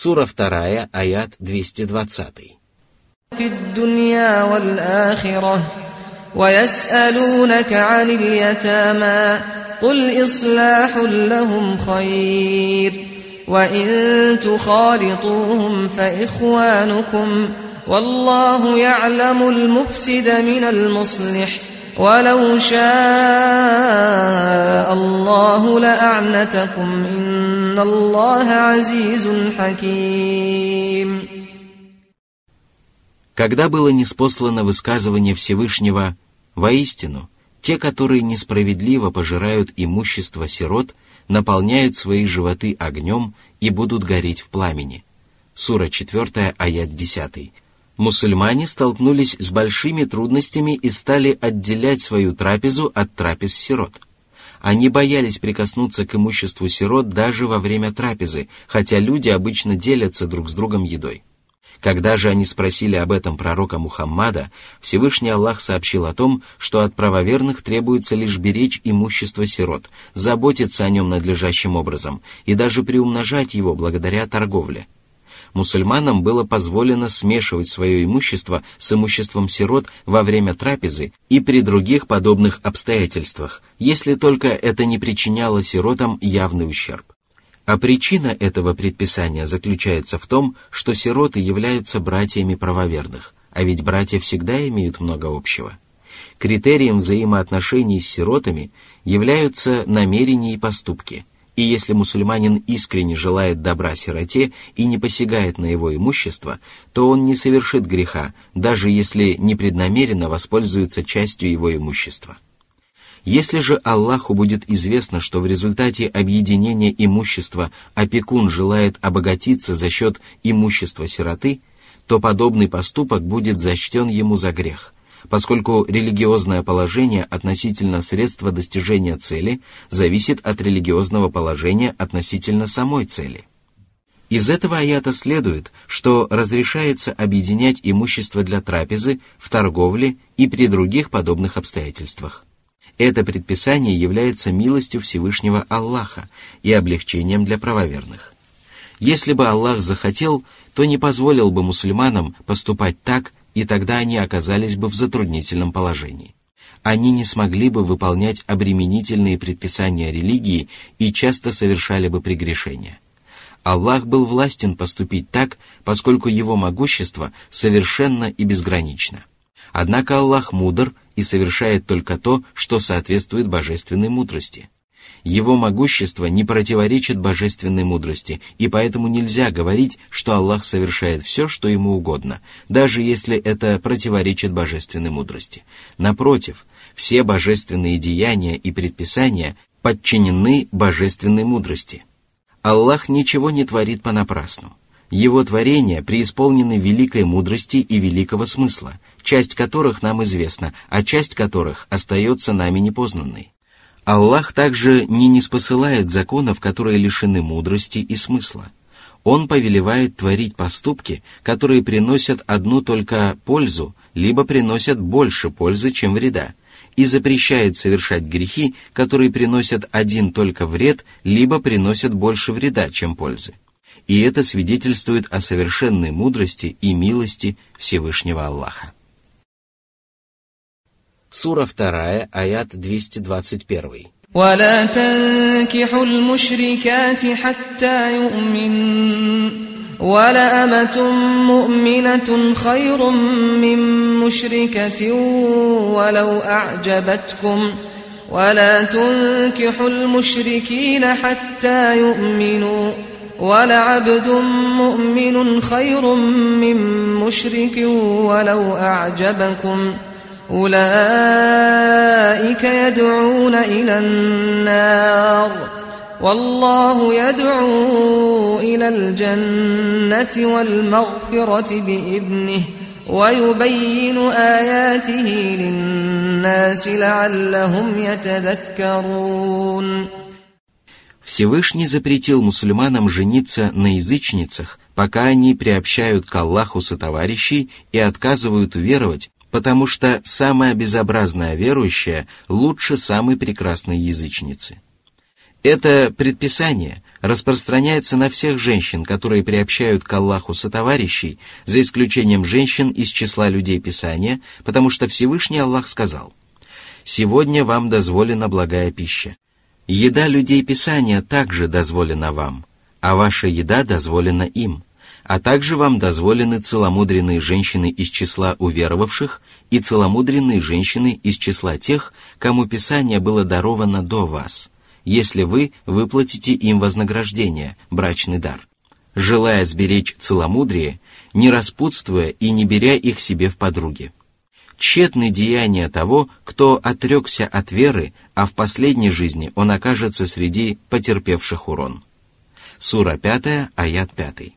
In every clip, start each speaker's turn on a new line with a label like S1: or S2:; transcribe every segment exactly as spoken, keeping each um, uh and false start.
S1: Сура вторая, аят двести двадцатый.
S2: وَيَسْأَلُونَكَ عَنِ الْيَتَامَى قُلْ إِصْلَاحٌ لَهُمْ خَيْرٌ وَإِن تُخَالِطُوهُمْ فَإِخْوَانُكُمْ وَاللَّهُ يَعْلَمُ الْمُفْسِدَ مِنَ الْمُصْلِحِ وَلَوْ شَاءَ اللَّهُ لَأَعْنَتَكُمْ إِنَّ اللَّهَ عَزِيزٌ حَكِيمٌ.
S1: Когда было ниспослано высказывание Всевышнего: «Воистину, те, которые несправедливо пожирают имущество сирот, наполняют свои животы огнем и будут гореть в пламени». Сура четвёртая, аят десятый. Мусульмане столкнулись с большими трудностями и стали отделять свою трапезу от трапез сирот. Они боялись прикоснуться к имуществу сирот даже во время трапезы, хотя люди обычно делятся друг с другом едой. Когда же они спросили об этом пророка Мухаммада, Всевышний Аллах сообщил о том, что от правоверных требуется лишь беречь имущество сирот, заботиться о нем надлежащим образом и даже приумножать его благодаря торговле. Мусульманам было позволено смешивать свое имущество с имуществом сирот во время трапезы и при других подобных обстоятельствах, если только это не причиняло сиротам явный ущерб. А причина этого предписания заключается в том, что сироты являются братьями правоверных, а ведь братья всегда имеют много общего. Критерием взаимоотношений с сиротами являются намерения и поступки, и если мусульманин искренне желает добра сироте и не посягает на его имущество, то он не совершит греха, даже если непреднамеренно воспользуется частью его имущества. Если же Аллаху будет известно, что в результате объединения имущества опекун желает обогатиться за счет имущества сироты, то подобный поступок будет зачтен ему за грех, поскольку религиозное положение относительно средства достижения цели зависит от религиозного положения относительно самой цели. Из этого аята следует, что разрешается объединять имущество для трапезы, в торговле и при других подобных обстоятельствах. Это предписание является милостью Всевышнего Аллаха и облегчением для правоверных. Если бы Аллах захотел, то не позволил бы мусульманам поступать так, и тогда они оказались бы в затруднительном положении. Они не смогли бы выполнять обременительные предписания религии и часто совершали бы прегрешения. Аллах был властен поступить так, поскольку его могущество совершенно и безгранично. Однако Аллах мудр и совершает только то, что соответствует божественной мудрости. Его могущество не противоречит божественной мудрости, и поэтому нельзя говорить, что Аллах совершает все, что ему угодно, даже если это противоречит божественной мудрости. Напротив, все божественные деяния и предписания подчинены божественной мудрости. Аллах ничего не творит понапрасну. Его творения преисполнены великой мудрости и великого смысла, часть которых нам известна, а часть которых остается нами непознанной. Аллах также не ниспосылает законов, которые лишены мудрости и смысла. Он повелевает творить поступки, которые приносят одну только пользу, либо приносят больше пользы, чем вреда, и запрещает совершать грехи, которые приносят один только вред, либо приносят больше вреда, чем пользы. И это свидетельствует о совершенной мудрости и милости Всевышнего Аллаха. Сура вторая, аят двести двадцать один.
S2: وَلَا تَنكِحُوا الْمُشْرِكَاتِ حَتَّى يُؤْمِنَّ وَلَأَمَةٌ مُؤْمِنَةٌ خَيْرٌ مِّن مُّشْرِكَةٍ وَلَوْ أَعْجَبَتْكُمْ وَلَا تُنكِحُوا الْمُشْرِكِينَ حَتَّى يُؤْمِنُوا وَلَعَبْدٌ مُؤْمِنٌ خَيْرٌ مِّن مُّشْرِكٍ وَلَوْ أَعْجَبَكُمْ أُولَئِكَ يَدْعُونَ إِلَى النَّارِ وَاللَّهُ يَدْعُو إِلَى الْجَنَّةِ وَالْمَغْفِرَةِ بِإِذْنِهِ وَيُبَيِّنُ آيَاتِهِ لِلنَّاسِ لَعَلَّهُمْ يَتَذَكَّرُونَ.
S1: Всевышний запретил мусульманам жениться на язычницах, пока они приобщают к Аллаху сотоварищей и отказывают уверовать, потому что самая безобразная верующая лучше самой прекрасной язычницы. Это предписание распространяется на всех женщин, которые приобщают к Аллаху сотоварищей, за исключением женщин из числа людей Писания, потому что Всевышний Аллах сказал: «Сегодня вам дозволена благая пища. Еда людей Писания также дозволена вам, а ваша еда дозволена им, а также вам дозволены целомудренные женщины из числа уверовавших и целомудренные женщины из числа тех, кому Писание было даровано до вас, если вы выплатите им вознаграждение, брачный дар, желая сберечь целомудрие, не распутствуя и не беря их себе в подруги. Тщетны деяния того, кто отрекся от веры, а в последней жизни он окажется среди потерпевших урон». Сура пятая, аят пятый.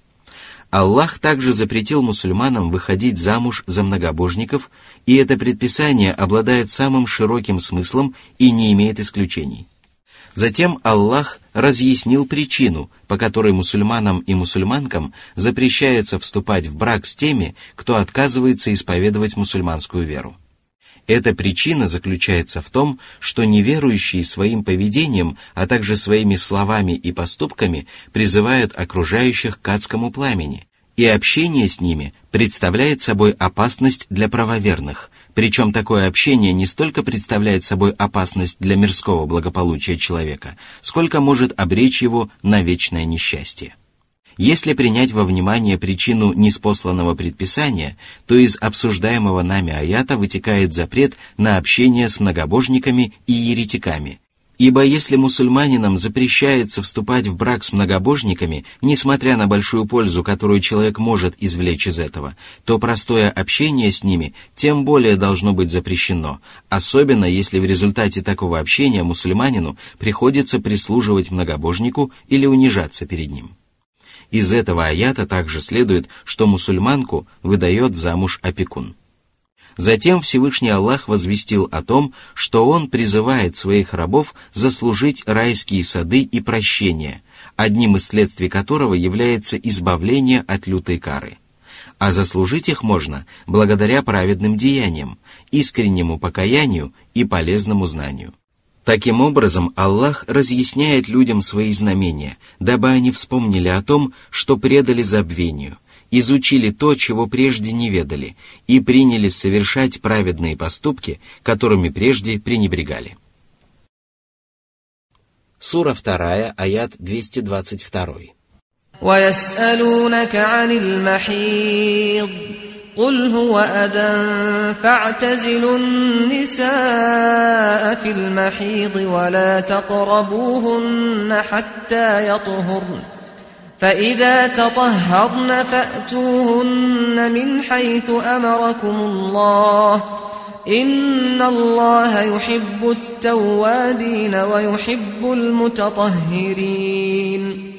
S1: Аллах также запретил мусульманам выходить замуж за многобожников, и это предписание обладает самым широким смыслом и не имеет исключений. Затем Аллах разъяснил причину, по которой мусульманам и мусульманкам запрещается вступать в брак с теми, кто отказывается исповедовать мусульманскую веру. Эта причина заключается в том, что неверующие своим поведением, а также своими словами и поступками призывают окружающих к адскому пламени, и общение с ними представляет собой опасность для правоверных, причем такое общение не столько представляет собой опасность для мирского благополучия человека, сколько может обречь его на вечное несчастье. Если принять во внимание причину ниспосланного предписания, то из обсуждаемого нами аята вытекает запрет на общение с многобожниками и еретиками. Ибо если мусульманинам запрещается вступать в брак с многобожниками, несмотря на большую пользу, которую человек может извлечь из этого, то простое общение с ними тем более должно быть запрещено, особенно если в результате такого общения мусульманину приходится прислуживать многобожнику или унижаться перед ним. Из этого аята также следует, что мусульманку выдает замуж опекун. Затем Всевышний Аллах возвестил о том, что Он призывает своих рабов заслужить райские сады и прощение, одним из следствий которого является избавление от лютой кары. А заслужить их можно благодаря праведным деяниям, искреннему покаянию и полезному знанию. Таким образом, Аллах разъясняет людям свои знамения, дабы они вспомнили о том, что предали забвению, изучили то, чего прежде не ведали, и приняли совершать праведные поступки, которыми прежде пренебрегали. Сура вторая, аят двести двадцать два.
S2: وَيَسْأَلُونَكَ عَنِ الْمَحِيضِ قُلْ هُوَ أَذًى فَاعْتَزِلُوا النِّسَاءَ فِي الْمَحِيضِ وَلَا تَقْرَبُوهُنَّ حَتَّى يَطْهُرْنَ فَإِذَا تَطَهَّرْنَ فَأْتُوهُنَّ مِنْ حَيْثُ أَمَرَكُمُ اللَّهُ إِنَّ اللَّهَ يُحِبُّ التَّوَّابِينَ وَيُحِبُّ الْمُتَطَهِّرِينَ.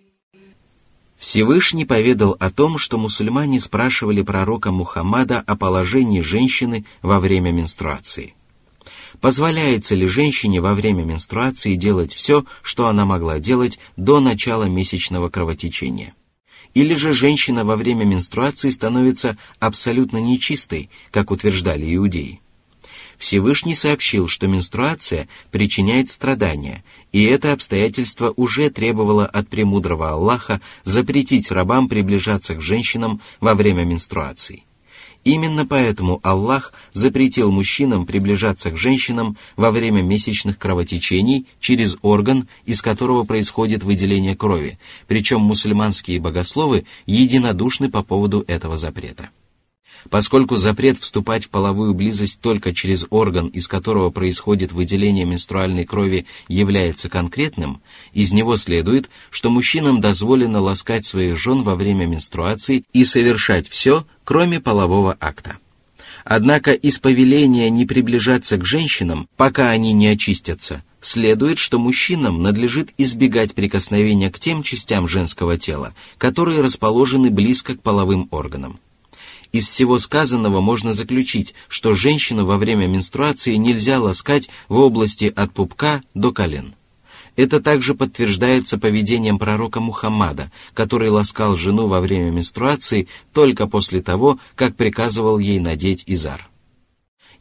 S1: Всевышний поведал о том, что мусульмане спрашивали пророка Мухаммада о положении женщины во время менструации. Позволяется ли женщине во время менструации делать все, что она могла делать до начала месячного кровотечения? Или же женщина во время менструации становится абсолютно нечистой, как утверждали иудеи? Всевышний сообщил, что менструация причиняет страдания, и это обстоятельство уже требовало от премудрого Аллаха запретить рабам приближаться к женщинам во время менструации. Именно поэтому Аллах запретил мужчинам приближаться к женщинам во время месячных кровотечений через орган, из которого происходит выделение крови, причем мусульманские богословы единодушны по поводу этого запрета. Поскольку запрет вступать в половую близость только через орган, из которого происходит выделение менструальной крови, является конкретным, из него следует, что мужчинам дозволено ласкать своих жен во время менструации и совершать все, кроме полового акта. Однако из повеления не приближаться к женщинам, пока они не очистятся, следует, что мужчинам надлежит избегать прикосновения к тем частям женского тела, которые расположены близко к половым органам. Из всего сказанного можно заключить, что женщину во время менструации нельзя ласкать в области от пупка до колен. Это также подтверждается поведением пророка Мухаммада, который ласкал жену во время менструации только после того, как приказывал ей надеть изар.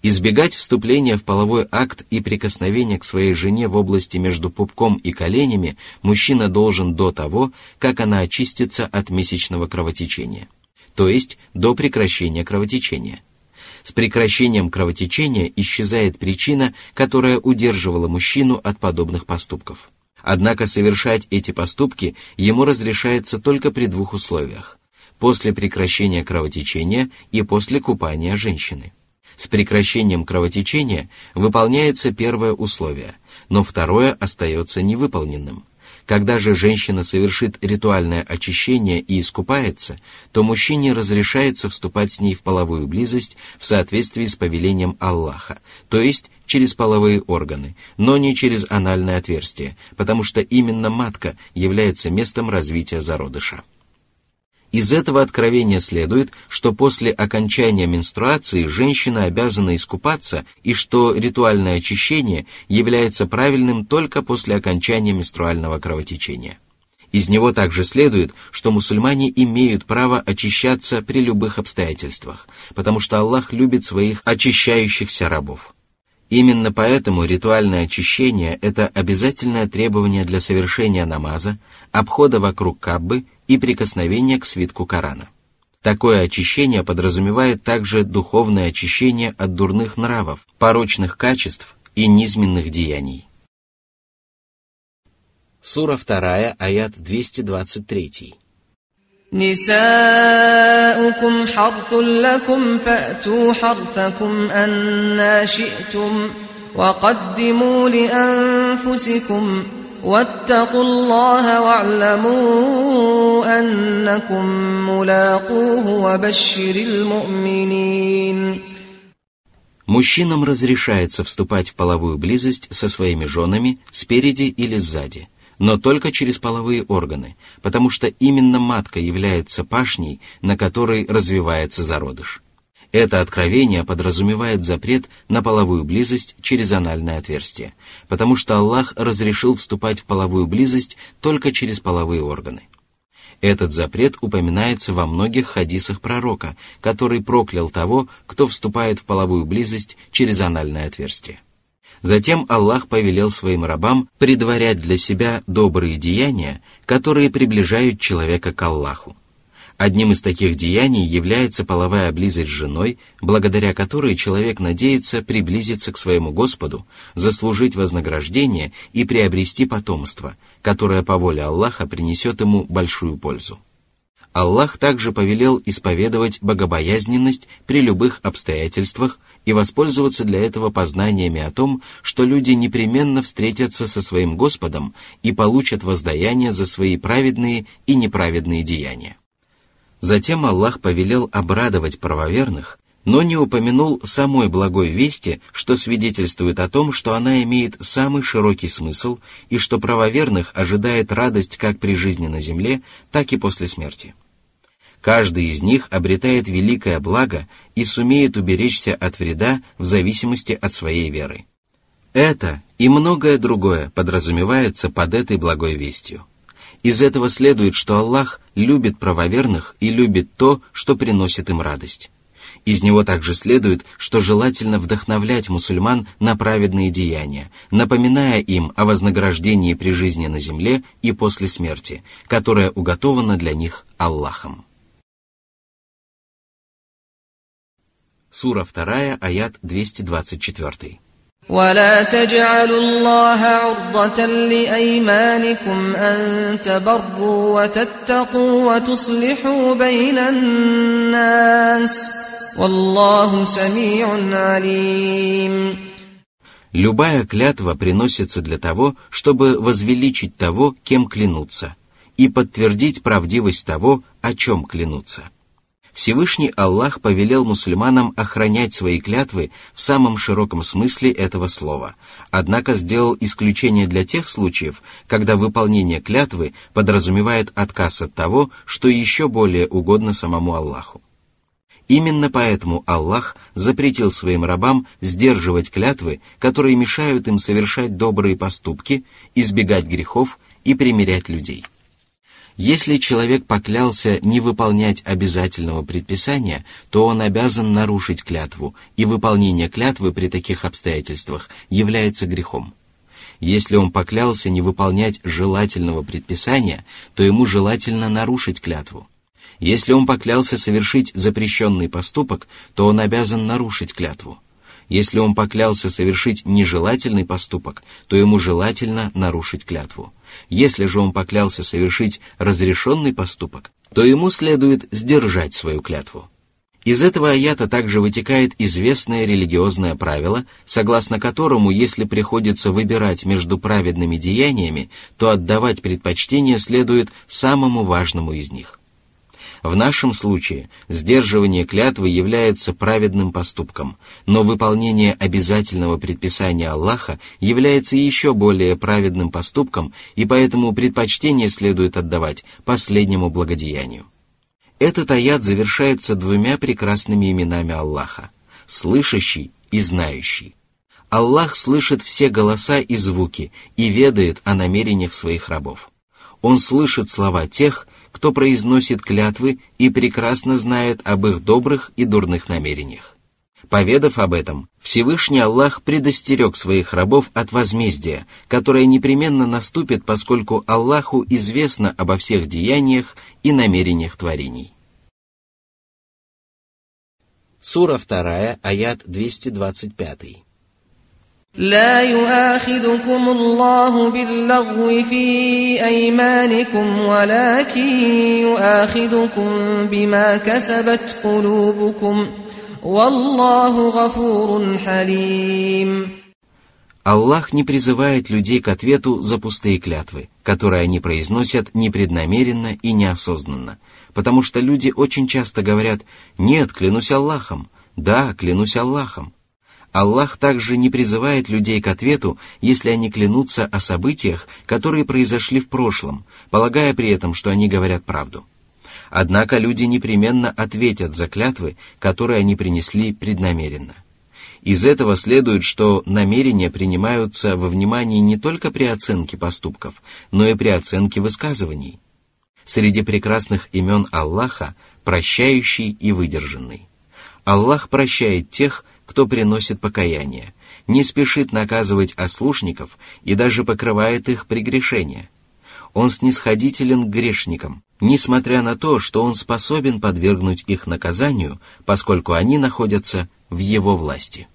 S1: Избегать вступления в половой акт и прикосновения к своей жене в области между пупком и коленями мужчина должен до того, как она очистится от месячного кровотечения, то есть до прекращения кровотечения. С прекращением кровотечения исчезает причина, которая удерживала мужчину от подобных поступков. Однако совершать эти поступки ему разрешается только при двух условиях: после прекращения кровотечения и после купания женщины. С прекращением кровотечения выполняется первое условие, но второе остается невыполненным. Когда же женщина совершит ритуальное очищение и искупается, то мужчине разрешается вступать с ней в половую близость в соответствии с повелением Аллаха, то есть через половые органы, но не через анальное отверстие, потому что именно матка является местом развития зародыша. Из этого откровения следует, что после окончания менструации женщина обязана искупаться и что ритуальное очищение является правильным только после окончания менструального кровотечения. Из него также следует, что мусульмане имеют право очищаться при любых обстоятельствах, потому что Аллах любит своих очищающихся рабов. Именно поэтому ритуальное очищение – это обязательное требование для совершения намаза, обхода вокруг Каабы и прикосновения к свитку Корана. Такое очищение подразумевает также духовное очищение от дурных нравов, порочных качеств и низменных деяний. Сура вторая, аят двести двадцать три.
S2: نساؤكم حرث لكم فأتوا حرثكم أنى شئتم وقدموا لأنفسكم واتقوا الله واعلموا أنكم ملاقوه وبشر المؤمنين.
S1: Мужчинам разрешается вступать в половую близость со своими женами спереди или сзади, но только через половые органы, потому что именно матка является пашней, на которой развивается зародыш. Это откровение подразумевает запрет на половую близость через анальное отверстие, потому что Аллах разрешил вступать в половую близость только через половые органы. Этот запрет упоминается во многих хадисах пророка, который проклял того, кто вступает в половую близость через анальное отверстие. Затем Аллах повелел своим рабам предварять для себя добрые деяния, которые приближают человека к Аллаху. Одним из таких деяний является половая близость с женой, благодаря которой человек надеется приблизиться к своему Господу, заслужить вознаграждение и приобрести потомство, которое по воле Аллаха принесет ему большую пользу. Аллах также повелел исповедовать богобоязненность при любых обстоятельствах и воспользоваться для этого познаниями о том, что люди непременно встретятся со своим Господом и получат воздаяние за свои праведные и неправедные деяния. Затем Аллах повелел обрадовать правоверных, но не упомянул самой благой вести, что свидетельствует о том, что она имеет самый широкий смысл и что правоверных ожидает радость как при жизни на земле, так и после смерти. Каждый из них обретает великое благо и сумеет уберечься от вреда в зависимости от своей веры. Это и многое другое подразумевается под этой благой вестью. Из этого следует, что Аллах любит правоверных и любит то, что приносит им радость. Из него также следует, что желательно вдохновлять мусульман на праведные деяния, напоминая им о вознаграждении при жизни на земле и после смерти, которое уготовано для них Аллахом. Сура вторая, аят двести двадцать четыре.
S2: ولا تجعلوا الله عرضة لأيمانكم أن تبروا وتتقوا وتصلحوا بين الناس والله سميع عليم.
S1: Любая клятва приносится для того, чтобы возвеличить того, кем клянутся, и подтвердить правдивость того, о чем клянутся. Всевышний Аллах повелел мусульманам охранять свои клятвы в самом широком смысле этого слова, однако сделал исключение для тех случаев, когда выполнение клятвы подразумевает отказ от того, что еще более угодно самому Аллаху. Именно поэтому Аллах запретил своим рабам сдерживать клятвы, которые мешают им совершать добрые поступки, избегать грехов и примирять людей. Если человек поклялся не выполнять обязательного предписания, то он обязан нарушить клятву, и выполнение клятвы при таких обстоятельствах является грехом. Если он поклялся не выполнять желательного предписания, то ему желательно нарушить клятву. Если он поклялся совершить запрещенный поступок, то он обязан нарушить клятву. Если он поклялся совершить нежелательный поступок, то ему желательно нарушить клятву. Если же он поклялся совершить разрешенный поступок, то ему следует сдержать свою клятву. Из этого аята также вытекает известное религиозное правило, согласно которому, если приходится выбирать между праведными деяниями, то отдавать предпочтение следует самому важному из них. В нашем случае сдерживание клятвы является праведным поступком, но выполнение обязательного предписания Аллаха является еще более праведным поступком, и поэтому предпочтение следует отдавать последнему благодеянию. Этот аят завершается двумя прекрасными именами Аллаха – слышащий и знающий. Аллах слышит все голоса и звуки и ведает о намерениях своих рабов. Он слышит слова тех, кто произносит клятвы, и прекрасно знает об их добрых и дурных намерениях. Поведав об этом, Всевышний Аллах предостерег своих рабов от возмездия, которое непременно наступит, поскольку Аллаху известно обо всех деяниях и намерениях творений. Сура вторая, аят двести двадцать пять.
S2: لا يؤاخذكم الله باللغو في أيمانكم ولكن يؤاخذكم بما كسبت قلوبكم والله غفور حليم.
S1: Аллах не призывает людей к ответу за пустые клятвы, которые они произносят непреднамеренно и неосознанно, потому что люди очень часто говорят «нет, клянусь Аллахом», «да, клянусь Аллахом». Аллах также не призывает людей к ответу, если они клянутся о событиях, которые произошли в прошлом, полагая при этом, что они говорят правду. Однако люди непременно ответят за клятвы, которые они принесли преднамеренно. Из этого следует, что намерения принимаются во внимание не только при оценке поступков, но и при оценке высказываний. Среди прекрасных имен Аллаха – прощающий и выдержанный. Аллах прощает тех, кто приносит покаяние, не спешит наказывать ослушников и даже покрывает их прегрешения. Он снисходителен к грешникам, несмотря на то, что он способен подвергнуть их наказанию, поскольку они находятся в его власти.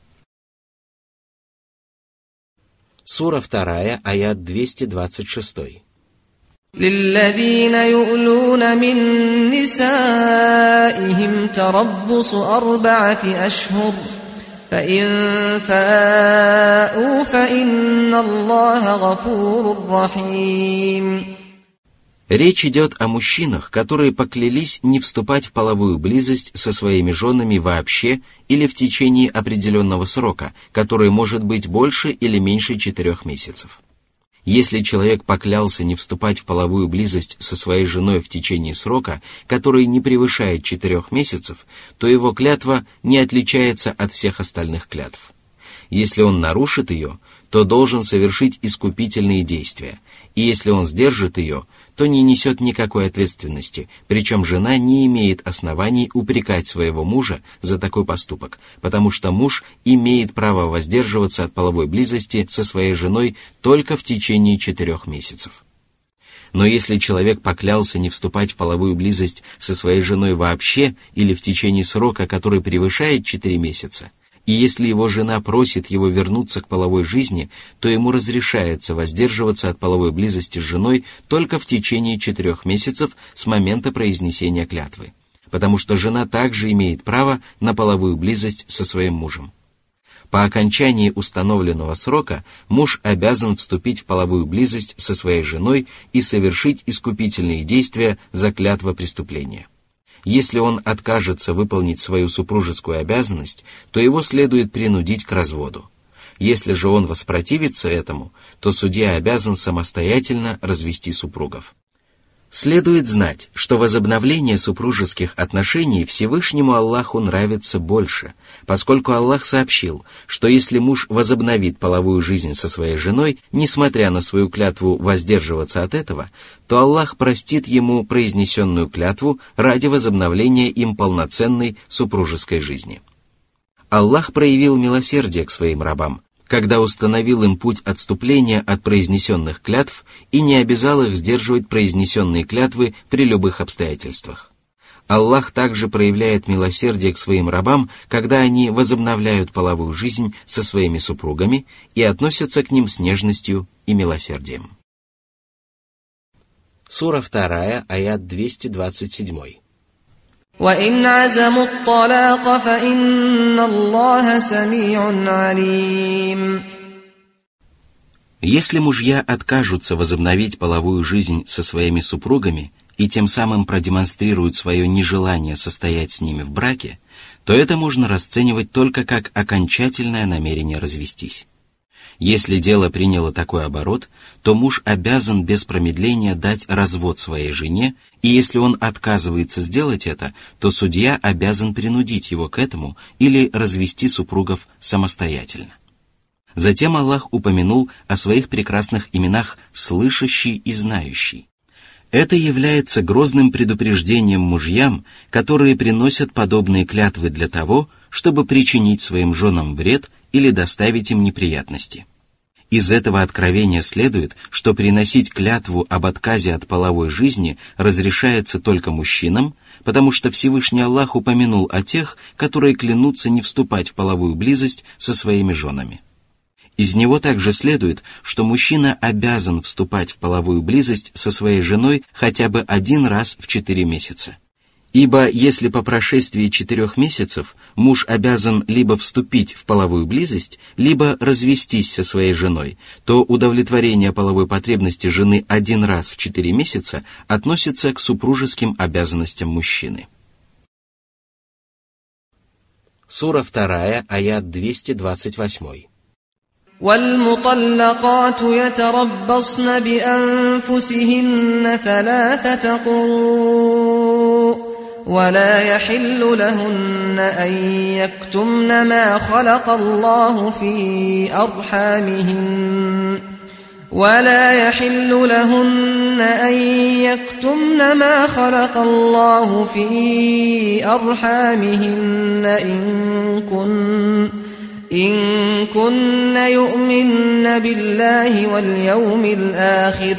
S1: Сура вторая, аят двести двадцать шесть.
S2: للذين يؤلون من نسائهم تربص أربعة أشهر فإن فاءوا فإن الله غفور رحيم.
S1: Речь идет о мужчинах, которые поклялись не вступать в половую близость со своими женами вообще или в течение определенного срока, который может быть больше или меньше четырех месяцев. Если человек поклялся не вступать в половую близость со своей женой в течение срока, который не превышает четырех месяцев, то его клятва не отличается от всех остальных клятв. Если он нарушит ее, то должен совершить искупительные действия, и если он сдержит ее, то не несет никакой ответственности, причем жена не имеет оснований упрекать своего мужа за такой поступок, потому что муж имеет право воздерживаться от половой близости со своей женой только в течение четырех месяцев. Но если человек поклялся не вступать в половую близость со своей женой вообще или в течение срока, который превышает четыре месяца, и если его жена просит его вернуться к половой жизни, то ему разрешается воздерживаться от половой близости с женой только в течение четырех месяцев с момента произнесения клятвы, потому что жена также имеет право на половую близость со своим мужем. По окончании установленного срока муж обязан вступить в половую близость со своей женой и совершить искупительные действия за клятвопреступление. Если он откажется выполнить свою супружескую обязанность, то его следует принудить к разводу. Если же он воспротивится этому, то судья обязан самостоятельно развести супругов. Следует знать, что возобновление супружеских отношений Всевышнему Аллаху нравится больше, поскольку Аллах сообщил, что если муж возобновит половую жизнь со своей женой, несмотря на свою клятву воздерживаться от этого, то Аллах простит ему произнесенную клятву ради возобновления им полноценной супружеской жизни. Аллах проявил милосердие к своим рабам, когда установил им путь отступления от произнесенных клятв и не обязал их сдерживать произнесенные клятвы при любых обстоятельствах. Аллах также проявляет милосердие к своим рабам, когда они возобновляют половую жизнь со своими супругами и относятся к ним с нежностью и милосердием. Сура вторая, аят двести двадцать семь.
S2: وَإِنْ عَزَمُوا الطَّلَاقَ فَإِنَّ اللَّهَ سَمِيعٌ عَلِيمٌ.
S1: Если мужья откажутся возобновить половую жизнь со своими супругами и тем самым продемонстрируют свое нежелание состоять с ними в браке, то это можно расценивать только как окончательное намерение развестись. Если дело приняло такой оборот, то муж обязан без промедления дать развод своей жене, и если он отказывается сделать это, то судья обязан принудить его к этому или развести супругов самостоятельно. Затем Аллах упомянул о своих прекрасных именах «слышащий» и «знающий». Это является грозным предупреждением мужьям, которые приносят подобные клятвы для того, чтобы причинить своим женам вред или доставить им неприятности. Из этого откровения следует, что приносить клятву об отказе от половой жизни разрешается только мужчинам, потому что Всевышний Аллах упомянул о тех, которые клянутся не вступать в половую близость со своими женами. Из него также следует, что мужчина обязан вступать в половую близость со своей женой хотя бы один раз в четыре месяца. Ибо если по прошествии четырех месяцев муж обязан либо вступить в половую близость, либо развестись со своей женой, то удовлетворение половой потребности жены один раз в четыре месяца относится к супружеским обязанностям мужчины. Сура вторая, аят двести двадцать восемь.
S2: وَالْمُطَلَّقَاتُ يَتَرَبَّصْنَ بِأَنفُسِهِنَّ ثَلَاثَةَ قُرُوءٍ ولا يحل لهن أن يكتمن ما خلق الله في أرحامهن ولا يحل لهن أن يكتمن ما خلق الله في أرحامهن إن كن إن كن يؤمن بالله واليوم الآخر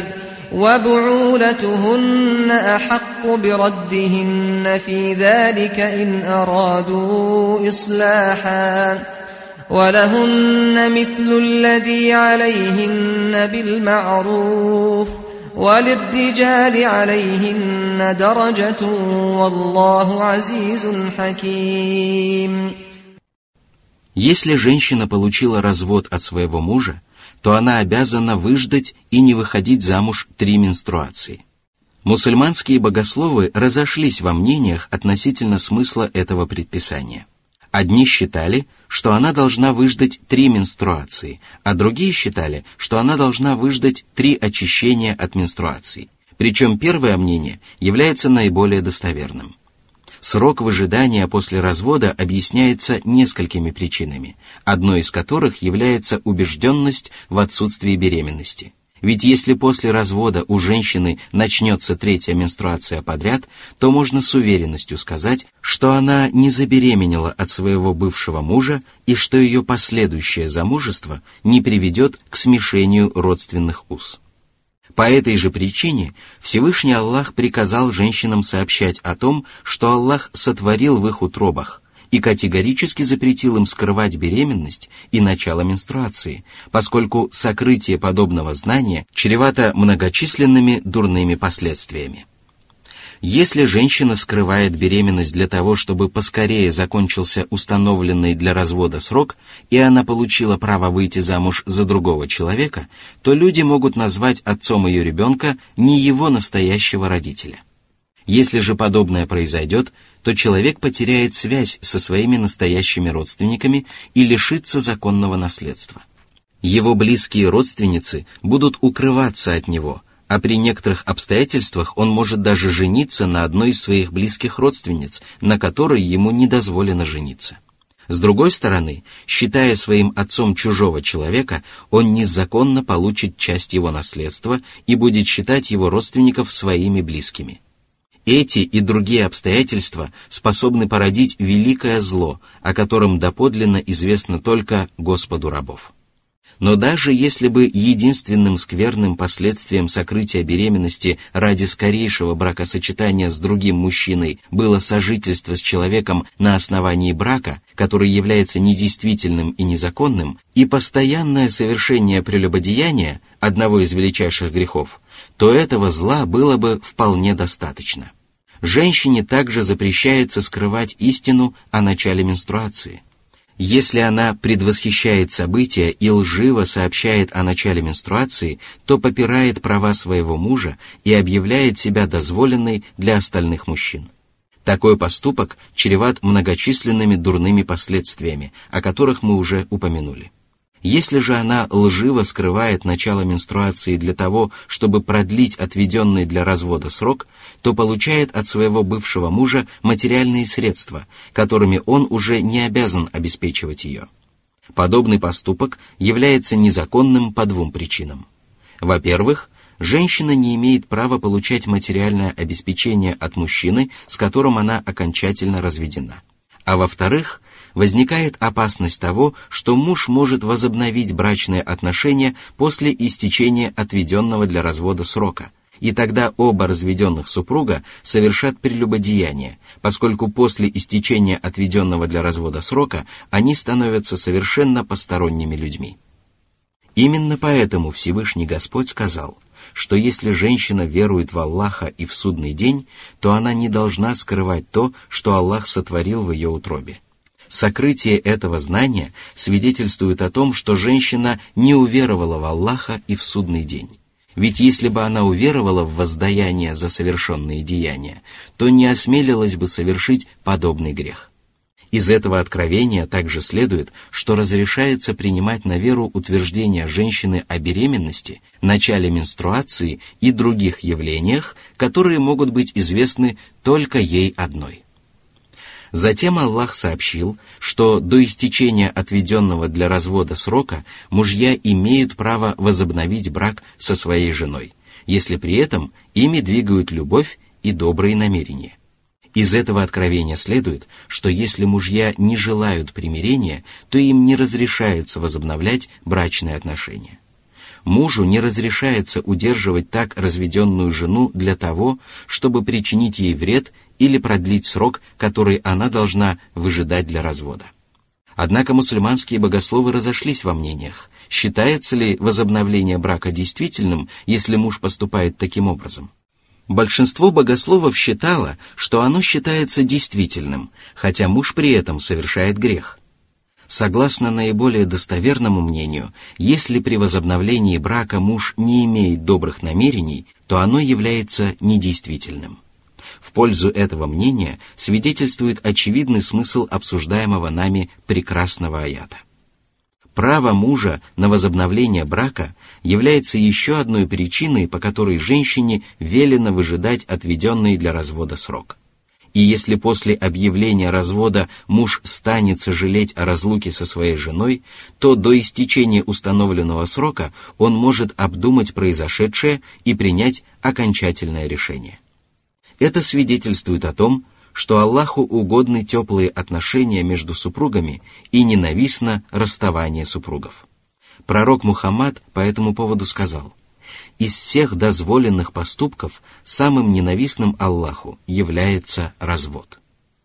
S2: وبعولتهن أحق بردهن في ذلك إن أرادوا إصلاحا ولهن مثل الذي عليهن بالمعروف وللرجال عليهن درجة والله عزيز حكيم.
S1: Если женщина получила развод от своего мужа, то она обязана выждать и не выходить замуж три менструации. Мусульманские богословы разошлись во мнениях относительно смысла этого предписания. Одни считали, что она должна выждать три менструации, а другие считали, что она должна выждать три очищения от менструаций. Причем первое мнение является наиболее достоверным. Срок выжидания после развода объясняется несколькими причинами, одной из которых является убежденность в отсутствии беременности. Ведь если после развода у женщины начнется третья менструация подряд, то можно с уверенностью сказать, что она не забеременела от своего бывшего мужа и что ее последующее замужество не приведет к смешению родственных уз. По этой же причине Всевышний Аллах приказал женщинам сообщать о том, что Аллах сотворил в их утробах, и категорически запретил им скрывать беременность и начало менструации, поскольку сокрытие подобного знания чревато многочисленными дурными последствиями. Если женщина скрывает беременность для того, чтобы поскорее закончился установленный для развода срок, и она получила право выйти замуж за другого человека, то люди могут назвать отцом ее ребенка не его настоящего родителя. Если же подобное произойдет, то человек потеряет связь со своими настоящими родственниками и лишится законного наследства. Его близкие родственницы будут укрываться от него, а при некоторых обстоятельствах он может даже жениться на одной из своих близких родственниц, на которой ему не дозволено жениться. С другой стороны, считая своим отцом чужого человека, он незаконно получит часть его наследства и будет считать его родственников своими близкими. Эти и другие обстоятельства способны породить великое зло, о котором доподлинно известно только Господу рабов. Но даже если бы единственным скверным последствием сокрытия беременности ради скорейшего бракосочетания с другим мужчиной было сожительство с человеком на основании брака, который является недействительным и незаконным, и постоянное совершение прелюбодеяния, одного из величайших грехов, то этого зла было бы вполне достаточно. Женщине также запрещается скрывать истину о начале менструации. Если она предвосхищает события и лживо сообщает о начале менструации, то попирает права своего мужа и объявляет себя дозволенной для остальных мужчин. Такой поступок чреват многочисленными дурными последствиями, о которых мы уже упомянули. Если же она лживо скрывает начало менструации для того, чтобы продлить отведенный для развода срок, то получает от своего бывшего мужа материальные средства, которыми он уже не обязан обеспечивать ее. Подобный поступок является незаконным по двум причинам. Во-первых, женщина не имеет права получать материальное обеспечение от мужчины, с которым она окончательно разведена. А во-вторых, возникает опасность того, что муж может возобновить брачные отношения после истечения отведенного для развода срока, и тогда оба разведенных супруга совершат прелюбодеяние, поскольку после истечения отведенного для развода срока они становятся совершенно посторонними людьми. Именно поэтому Всевышний Господь сказал, что если женщина верует в Аллаха и в судный день, то она не должна скрывать то, что Аллах сотворил в ее утробе. Сокрытие этого знания свидетельствует о том, что женщина не уверовала в Аллаха и в судный день. Ведь если бы она уверовала в воздаяние за совершенные деяния, то не осмелилась бы совершить подобный грех. Из этого откровения также следует, что разрешается принимать на веру утверждения женщины о беременности, начале менструации и других явлениях, которые могут быть известны только ей одной. Затем Аллах сообщил, что до истечения отведенного для развода срока мужья имеют право возобновить брак со своей женой, если при этом ими двигают любовь и добрые намерения. Из этого откровения следует, что если мужья не желают примирения, то им не разрешается возобновлять брачные отношения. Мужу не разрешается удерживать так разведенную жену для того, чтобы причинить ей вред или продлить срок, который она должна выжидать для развода. Однако мусульманские богословы разошлись во мнениях, считается ли возобновление брака действительным, если муж поступает таким образом. Большинство богословов считало, что оно считается действительным, хотя муж при этом совершает грех. Согласно наиболее достоверному мнению, если при возобновлении брака муж не имеет добрых намерений, то оно является недействительным. В пользу этого мнения свидетельствует очевидный смысл обсуждаемого нами прекрасного аята. Право мужа на возобновление брака является еще одной причиной, по которой женщине велено выжидать отведенный для развода срок. И если после объявления развода муж станет сожалеть о разлуке со своей женой, то до истечения установленного срока он может обдумать произошедшее и принять окончательное решение. Это свидетельствует о том, что Аллаху угодны теплые отношения между супругами и ненавистно расставание супругов. Пророк Мухаммад по этому поводу сказал: «Из всех дозволенных поступков самым ненавистным Аллаху является развод».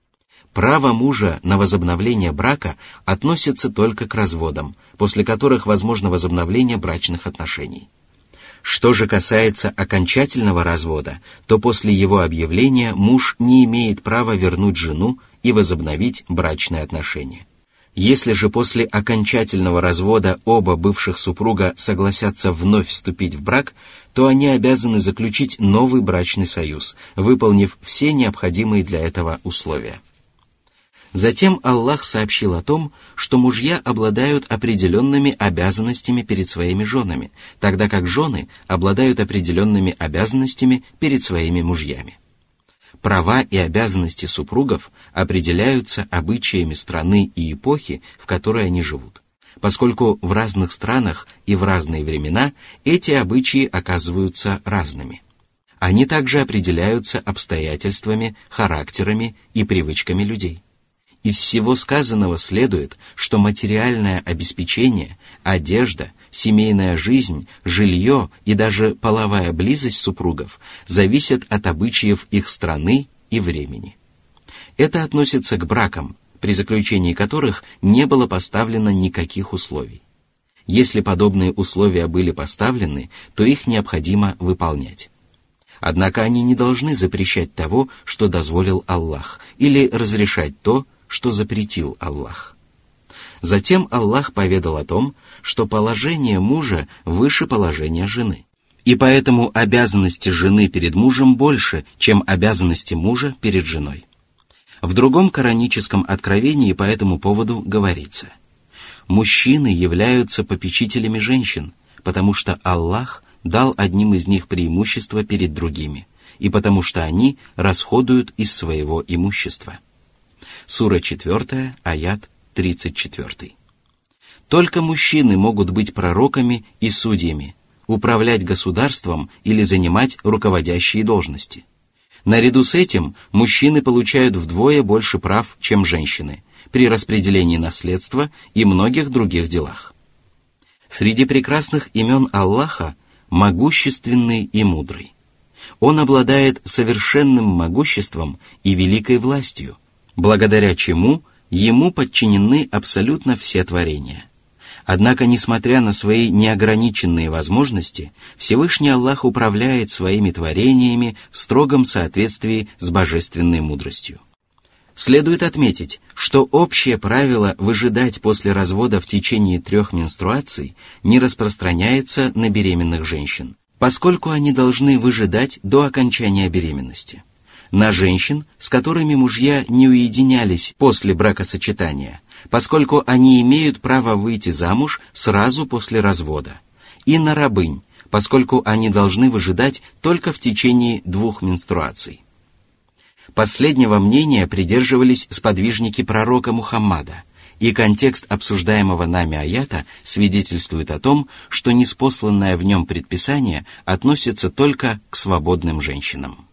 S1: Право мужа на возобновление брака относится только к разводам, после которых возможно возобновление брачных отношений. Что же касается окончательного развода, то после его объявления муж не имеет права вернуть жену и возобновить брачные отношения. Если же после окончательного развода оба бывших супруга согласятся вновь вступить в брак, то они обязаны заключить новый брачный союз, выполнив все необходимые для этого условия. Затем Аллах сообщил о том, что мужья обладают определенными обязанностями перед своими женами, тогда как жены обладают определенными обязанностями перед своими мужьями. Права и обязанности супругов определяются обычаями страны и эпохи, в которой они живут, поскольку в разных странах и в разные времена эти обычаи оказываются разными. Они также определяются обстоятельствами, характерами и привычками людей. Из всего сказанного следует, что материальное обеспечение, одежда, семейная жизнь, жилье и даже половая близость супругов зависят от обычаев их страны и времени. Это относится к бракам, при заключении которых не было поставлено никаких условий. Если подобные условия были поставлены, то их необходимо выполнять. Однако они не должны запрещать того, что дозволил Аллах, или разрешать то, что запретил Аллах. Затем Аллах поведал о том, что положение мужа выше положения жены, и поэтому обязанности жены перед мужем больше, чем обязанности мужа перед женой. В другом кораническом откровении по этому поводу говорится: «Мужчины являются попечителями женщин, потому что Аллах дал одним из них преимущество перед другими, и потому что они расходуют из своего имущества». Сура четвёртая, аят тридцать четвёртый. Только мужчины могут быть пророками и судьями, управлять государством или занимать руководящие должности. Наряду с этим мужчины получают вдвое больше прав, чем женщины, при распределении наследства и многих других делах. Среди прекрасных имен Аллаха могущественный и мудрый. Он обладает совершенным могуществом и великой властью, благодаря чему ему подчинены абсолютно все творения. Однако, несмотря на свои неограниченные возможности, Всевышний Аллах управляет своими творениями в строгом соответствии с божественной мудростью. Следует отметить, что общее правило выжидать после развода в течение трех менструаций не распространяется на беременных женщин, поскольку они должны выжидать до окончания беременности. На женщин, с которыми мужья не уединялись после бракосочетания, поскольку они имеют право выйти замуж сразу после развода, и на рабынь, поскольку они должны выжидать только в течение двух менструаций. Последнего мнения придерживались сподвижники пророка Мухаммада, и контекст обсуждаемого нами аята свидетельствует о том, что ниспосланное в нем предписание относится только к свободным женщинам.